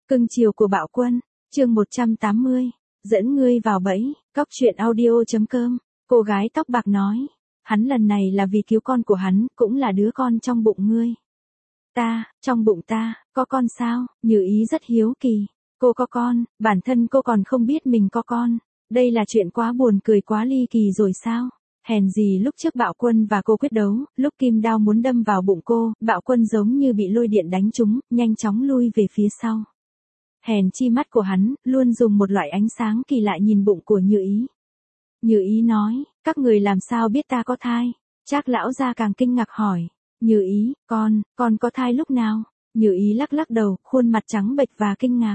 Cưng chiều của Bạo Quân, chương 180, dẫn ngươi vào bẫy, cóc truyện audio.com, cô gái tóc bạc nói, hắn lần này là vì cứu con của hắn, cũng là đứa con trong bụng ngươi. Trong bụng ta, có con sao? Như Ý rất hiếu kỳ, cô có con, bản thân cô còn không biết mình có con, đây là chuyện quá buồn cười quá ly kỳ rồi sao? Hèn gì lúc trước Bạo Quân và cô quyết đấu, lúc kim đao muốn đâm vào bụng cô, Bạo Quân giống như bị lôi điện đánh trúng, nhanh chóng lui về phía sau. Hèn chi mắt của hắn, luôn dùng một loại ánh sáng kỳ lạ nhìn bụng của Như Ý. Như Ý nói, các người làm sao biết ta có thai? Trác lão gia càng kinh ngạc hỏi. Như Ý, con có thai lúc nào? Như Ý lắc lắc đầu, khuôn mặt trắng bệch và kinh ngạc.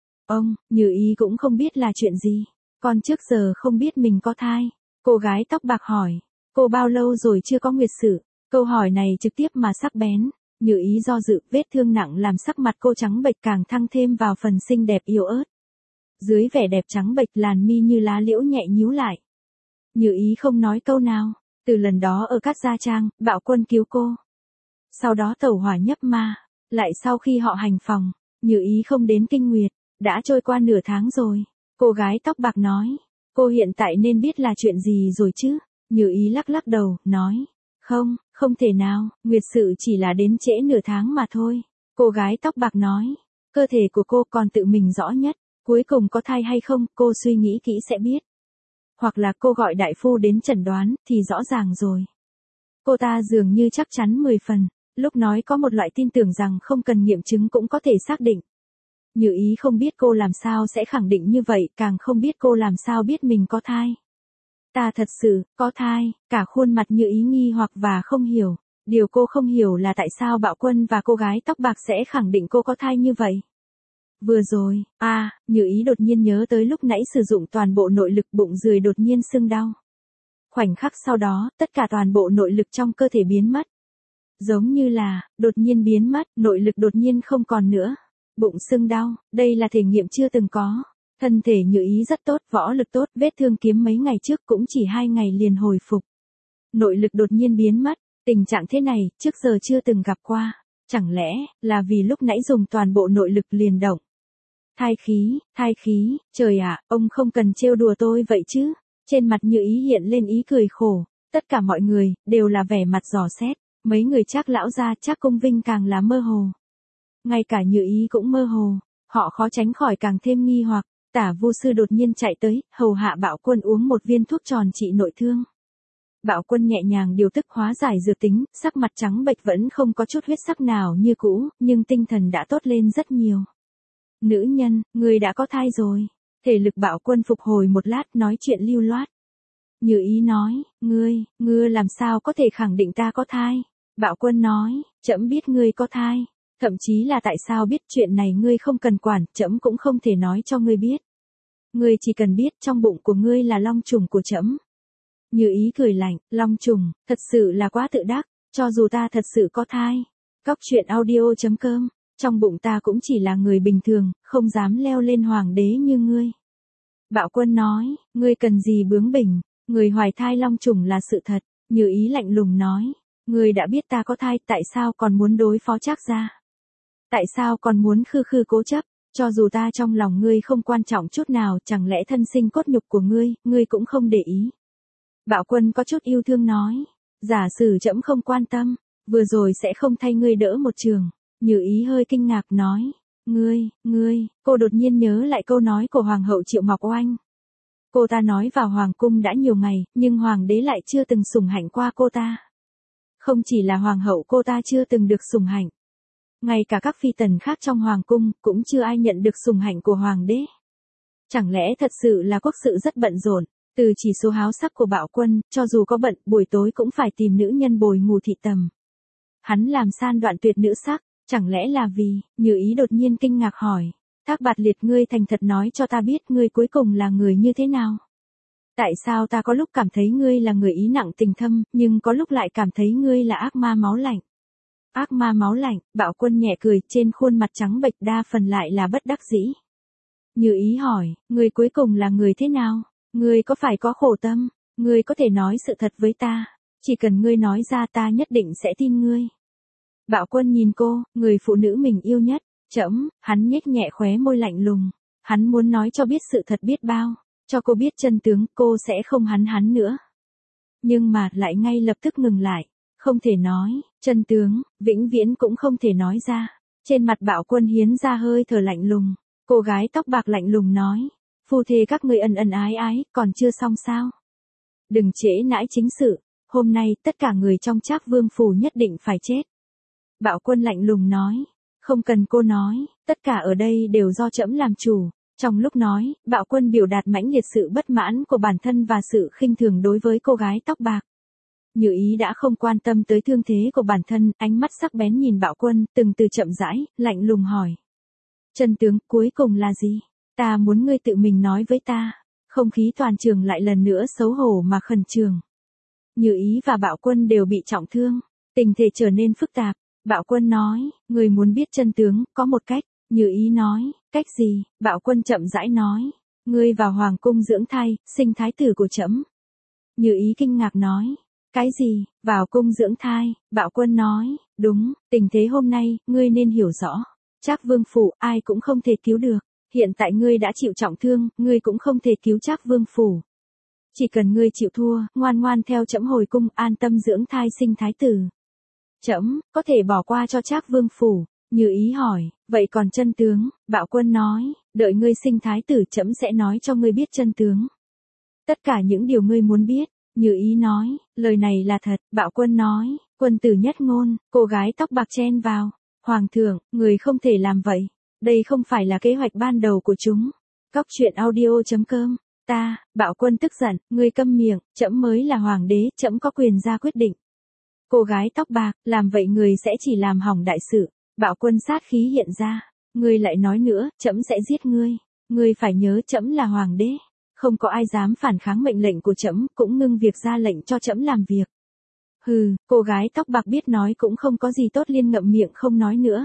Như Ý cũng không biết là chuyện gì. Con trước giờ không biết mình có thai. Cô gái tóc bạc hỏi, cô bao lâu rồi chưa có nguyệt sự? Câu hỏi này trực tiếp mà sắc bén. Như Ý do dự, vết thương nặng làm sắc mặt cô trắng bệch càng thăng thêm vào phần xinh đẹp yếu ớt. Dưới vẻ đẹp trắng bệch làn mi như lá liễu nhẹ nhíu lại. Như Ý không nói câu nào, từ lần đó ở Cát Gia Trang, Bạo Quân cứu cô. Sau đó tẩu hỏa nhập ma, lại sau khi họ hành phòng, Như Ý không đến kinh nguyệt, đã trôi qua nửa tháng rồi. Cô gái tóc bạc nói, cô hiện tại nên biết là chuyện gì rồi chứ? Như Ý lắc lắc đầu, nói, không thể nào, nguyệt sự chỉ là đến trễ nửa tháng mà thôi. Cô gái tóc bạc nói, cơ thể của cô còn tự mình rõ nhất, cuối cùng có thai hay không, cô suy nghĩ kỹ sẽ biết. Hoặc là cô gọi đại phu đến chẩn đoán, thì rõ ràng rồi. Cô ta dường như chắc chắn 10 phần, lúc nói có một loại tin tưởng rằng không cần nghiệm chứng cũng có thể xác định. Như Ý không biết cô làm sao sẽ khẳng định như vậy, càng không biết cô làm sao biết mình có thai. Ta thật sự, có thai, cả khuôn mặt Như Ý nghi hoặc và không hiểu. Điều cô không hiểu là tại sao Bạo Quân và cô gái tóc bạc sẽ khẳng định cô có thai như vậy. Vừa rồi, Như Ý đột nhiên nhớ tới lúc nãy sử dụng toàn bộ nội lực bụng dưới đột nhiên sưng đau. Khoảnh khắc sau đó, tất cả toàn bộ nội lực trong cơ thể biến mất. Giống như là, đột nhiên biến mất, nội lực đột nhiên không còn nữa. Bụng sưng đau, đây là thể nghiệm chưa từng có. Thân thể Như Ý rất tốt, võ lực tốt, vết thương kiếm mấy ngày trước cũng chỉ 2 ngày liền hồi phục. Nội lực đột nhiên biến mất, tình trạng thế này, trước giờ chưa từng gặp qua. Chẳng lẽ, là vì lúc nãy dùng toàn bộ nội lực liền động. Thai khí, trời ạ, ông không cần trêu đùa tôi vậy chứ. Trên mặt Như Ý hiện lên ý cười khổ, tất cả mọi người, đều là vẻ mặt dò xét, mấy người Trác lão gia, Trác Công Vinh càng là mơ hồ. Ngay cả Như Ý cũng mơ hồ, họ khó tránh khỏi càng thêm nghi hoặc. Tả Vu sư đột nhiên chạy tới, hầu hạ Bạo Quân uống một viên thuốc tròn trị nội thương. Bạo Quân nhẹ nhàng điều tức hóa giải dược tính, sắc mặt trắng bệch vẫn không có chút huyết sắc nào như cũ, nhưng tinh thần đã tốt lên rất nhiều. Nữ nhân, người đã có thai rồi. Thể lực Bạo Quân phục hồi một lát nói chuyện lưu loát. Như Ý nói, ngươi làm sao có thể khẳng định ta có thai? Bạo Quân nói, trẫm biết ngươi có thai. Thậm chí là tại sao biết chuyện này ngươi không cần quản, trẫm cũng không thể nói cho ngươi biết. Ngươi chỉ cần biết trong bụng của ngươi là long trùng của trẫm. Như Ý cười lạnh, long trùng, thật sự là quá tự đắc, cho dù ta thật sự có thai. Cóc truyện audio.com, trong bụng ta cũng chỉ là người bình thường, không dám leo lên hoàng đế như ngươi. Bạo Quân nói, ngươi cần gì bướng bỉnh, người hoài thai long trùng là sự thật. Như Ý lạnh lùng nói, ngươi đã biết ta có thai, tại sao còn muốn đối phó Trác gia? Tại sao còn muốn khư cố chấp, cho dù ta trong lòng ngươi không quan trọng chút nào, chẳng lẽ thân sinh cốt nhục của ngươi cũng không để ý. Bạo Quân có chút yêu thương nói, giả sử trẫm không quan tâm, vừa rồi sẽ không thay ngươi đỡ một trường. Như Ý hơi kinh ngạc nói, cô đột nhiên nhớ lại câu nói của Hoàng hậu Triệu Ngọc Oanh. Cô ta nói vào Hoàng cung đã nhiều ngày, nhưng Hoàng đế lại chưa từng sủng hạnh qua cô ta. Không chỉ là Hoàng hậu cô ta chưa từng được sủng hạnh. Ngay cả các phi tần khác trong Hoàng cung, cũng chưa ai nhận được sủng hạnh của Hoàng đế. Chẳng lẽ thật sự là quốc sự rất bận rộn, từ chỉ số háo sắc của Bạo Quân, cho dù có bận, buổi tối cũng phải tìm nữ nhân bồi ngủ thị tầm. Hắn làm san đoạn tuyệt nữ sắc, chẳng lẽ là vì, Như Ý đột nhiên kinh ngạc hỏi, Thác Bạt Liệt, ngươi thành thật nói cho ta biết ngươi cuối cùng là người như thế nào? Tại sao ta có lúc cảm thấy ngươi là người ý nặng tình thâm, nhưng có lúc lại cảm thấy ngươi là ác ma máu lạnh? Ác ma máu lạnh, Bạo Quân nhẹ cười, trên khuôn mặt trắng bệch đa phần lại là bất đắc dĩ. Như Ý hỏi, ngươi cuối cùng là người thế nào? Ngươi có phải có khổ tâm? Ngươi có thể nói sự thật với ta, chỉ cần ngươi nói ra ta nhất định sẽ tin ngươi. Bạo Quân nhìn cô, người phụ nữ mình yêu nhất, Trẫm, hắn nhếch nhẹ khóe môi lạnh lùng. Hắn muốn nói cho biết sự thật biết bao. Cho cô biết chân tướng, cô sẽ không hắn nữa. Nhưng mà lại ngay lập tức ngừng lại. Không thể nói, chân tướng, vĩnh viễn cũng không thể nói ra. Trên mặt Bạo Quân hiến ra hơi thở lạnh lùng. Cô gái tóc bạc lạnh lùng nói. Phu thê các ngươi ân ân ái ái, còn chưa xong sao? Đừng trễ nãi chính sự. Hôm nay, tất cả người trong Trác Vương phủ nhất định phải chết. Bạo Quân lạnh lùng nói. Không cần cô nói, tất cả ở đây đều do trẫm làm chủ. Trong lúc nói, Bạo Quân biểu đạt mãnh liệt sự bất mãn của bản thân và sự khinh thường đối với cô gái tóc bạc. Như Ý đã không quan tâm tới thương thế của bản thân, ánh mắt sắc bén nhìn Bạo Quân, từng từ chậm rãi, lạnh lùng hỏi. Chân tướng cuối cùng là gì? Ta muốn ngươi tự mình nói với ta. Không khí toàn trường lại lần nữa xấu hổ mà khẩn trương. Như Ý và Bạo Quân đều bị trọng thương, tình thể trở nên phức tạp. Bạo Quân nói, người muốn biết chân tướng, có một cách. Như Ý nói, cách gì? Bạo Quân chậm rãi nói, ngươi vào hoàng cung dưỡng thai, sinh thái tử của trẫm. Như Ý kinh ngạc nói, cái gì? Vào cung dưỡng thai? Bạo Quân nói, đúng, tình thế hôm nay, ngươi nên hiểu rõ. Trác Vương phủ, ai cũng không thể cứu được. Hiện tại ngươi đã chịu trọng thương, ngươi cũng không thể cứu Trác Vương phủ. Chỉ cần ngươi chịu thua, ngoan ngoan theo trẫm hồi cung, an tâm dưỡng thai sinh thái tử. Trẫm có thể bỏ qua cho Trác Vương phủ. Như Ý hỏi, vậy còn chân tướng? Bạo Quân nói, đợi ngươi sinh thái tử trẫm sẽ nói cho ngươi biết chân tướng. Tất cả những điều ngươi muốn biết. Như Ý nói, lời này là thật. Bạo Quân nói, quân tử nhất ngôn. Cô gái tóc bạc chen vào. Hoàng thượng, người không thể làm vậy. Đây không phải là kế hoạch ban đầu của chúng. Cóc truyện audio.com. Bạo Quân tức giận, ngươi câm miệng, trẫm mới là hoàng đế, trẫm có quyền ra quyết định. Cô gái tóc bạc, làm vậy người sẽ chỉ làm hỏng đại sự. Bạo Quân sát khí hiện ra, ngươi lại nói nữa, trẫm sẽ giết ngươi. Ngươi phải nhớ trẫm là hoàng đế, không có ai dám phản kháng mệnh lệnh của trẫm, cũng ngưng việc ra lệnh cho trẫm làm việc. Hừ, cô gái tóc bạc biết nói cũng không có gì tốt, liên ngậm miệng không nói nữa.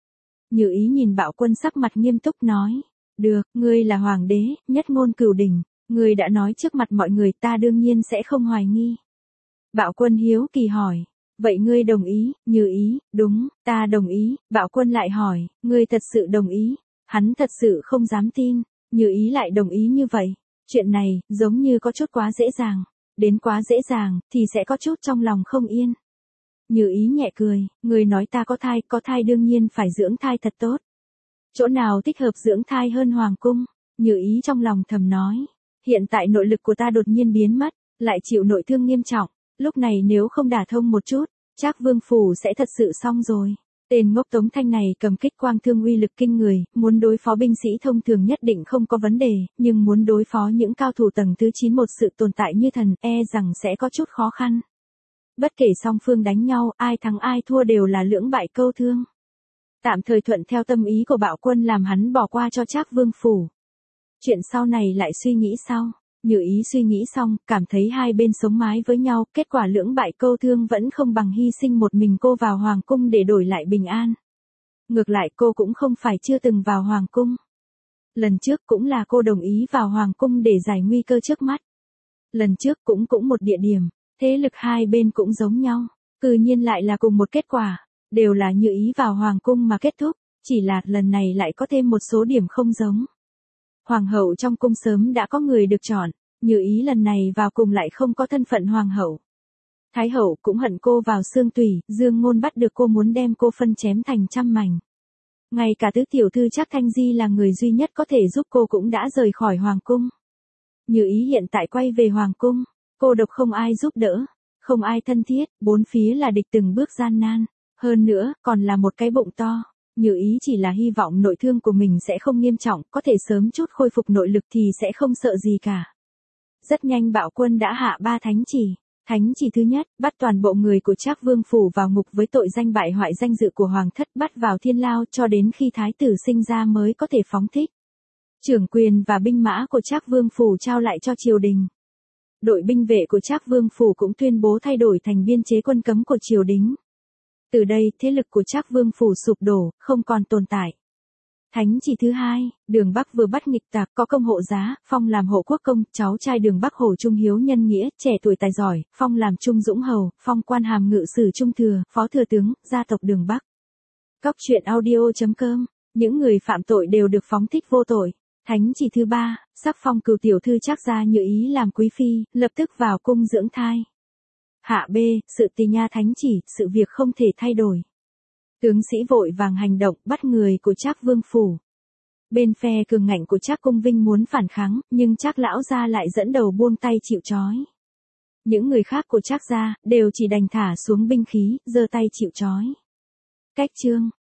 Như Ý nhìn Bạo Quân sắc mặt nghiêm túc nói, được, ngươi là hoàng đế, nhất ngôn cửu đỉnh, ngươi đã nói trước mặt mọi người, ta đương nhiên sẽ không hoài nghi. Bạo Quân hiếu kỳ hỏi, vậy ngươi đồng ý? Như Ý, đúng, ta đồng ý. Bạo Quân lại hỏi, ngươi thật sự đồng ý? Hắn thật sự không dám tin. Như Ý lại đồng ý như vậy. Chuyện này, giống như có chút quá dễ dàng. Đến quá dễ dàng, thì sẽ có chút trong lòng không yên. Như Ý nhẹ cười, ngươi nói ta có thai đương nhiên phải dưỡng thai thật tốt. Chỗ nào thích hợp dưỡng thai hơn hoàng cung? Như Ý trong lòng thầm nói, hiện tại nội lực của ta đột nhiên biến mất, lại chịu nội thương nghiêm trọng. Lúc này nếu không đả thông một chút, Trác Vương phủ sẽ thật sự xong rồi. Tên ngốc Tống Thanh này cầm kích quang thương uy lực kinh người, muốn đối phó binh sĩ thông thường nhất định không có vấn đề, nhưng muốn đối phó những cao thủ tầng thứ 9 một sự tồn tại như thần, rằng sẽ có chút khó khăn. Bất kể song phương đánh nhau, ai thắng ai thua đều là lưỡng bại câu thương. Tạm thời thuận theo tâm ý của Bạo Quân làm hắn bỏ qua cho Trác Vương phủ. Chuyện sau này lại suy nghĩ sau. Như Ý suy nghĩ xong, cảm thấy hai bên sống mái với nhau, kết quả lưỡng bại câu thương vẫn không bằng hy sinh một mình cô vào hoàng cung để đổi lại bình an. Ngược lại cô cũng không phải chưa từng vào hoàng cung. Lần trước cũng là cô đồng ý vào hoàng cung để giải nguy cơ trước mắt. Lần trước cũng một địa điểm, thế lực hai bên cũng giống nhau, tự nhiên lại là cùng một kết quả, đều là Như Ý vào hoàng cung mà kết thúc, chỉ là lần này lại có thêm một số điểm không giống. Hoàng hậu trong cung sớm đã có người được chọn, Như Ý lần này vào cùng lại không có thân phận hoàng hậu. Thái hậu cũng hận cô vào xương tủy, Dương Ngôn bắt được cô muốn đem cô phân chém thành trăm mảnh. Ngay cả tứ tiểu thư Trác Thanh Di là người duy nhất có thể giúp cô cũng đã rời khỏi hoàng cung. Như Ý hiện tại quay về hoàng cung, cô độc không ai giúp đỡ, không ai thân thiết, bốn phía là địch từng bước gian nan, hơn nữa còn là một cái bụng to. Như Ý chỉ là hy vọng nội thương của mình sẽ không nghiêm trọng, có thể sớm chút khôi phục nội lực thì sẽ không sợ gì cả. Rất nhanh Bạo Quân đã hạ 3 thánh chỉ. Thánh chỉ thứ nhất, bắt toàn bộ người của Trác Vương phủ vào ngục với tội danh bại hoại danh dự của hoàng thất, bắt vào thiên lao cho đến khi thái tử sinh ra mới có thể phóng thích. Trưởng quyền và binh mã của Trác Vương phủ trao lại cho triều đình. Đội binh vệ của Trác Vương phủ cũng tuyên bố thay đổi thành biên chế quân cấm của triều đình. Từ đây, thế lực của Trác Vương phủ sụp đổ, không còn tồn tại. Thánh chỉ thứ hai, Đường Bắc vừa bắt nghịch tặc, có công hộ giá, phong làm hộ quốc công, cháu trai Đường Bắc Hổ trung hiếu nhân nghĩa, trẻ tuổi tài giỏi, phong làm trung dũng hầu, phong quan hàm ngự sử trung thừa, phó thừa tướng, gia tộc Đường Bắc. Cóc truyện audio.com Những người phạm tội đều được phóng thích vô tội. Thánh chỉ thứ 3, sắc phong cửu tiểu thư Trác gia Như Ý làm quý phi, lập tức vào cung dưỡng thai. Hạ B, sự tỳ nha thánh chỉ, sự việc không thể thay đổi. Tướng sĩ vội vàng hành động, bắt người của Trác vương phủ. Bên phe cường ngạnh của Trác Cung Vinh muốn phản kháng, nhưng Trác lão gia lại dẫn đầu buông tay chịu trói. Những người khác của Trác gia đều chỉ đành thả xuống binh khí, giơ tay chịu trói. Cách chương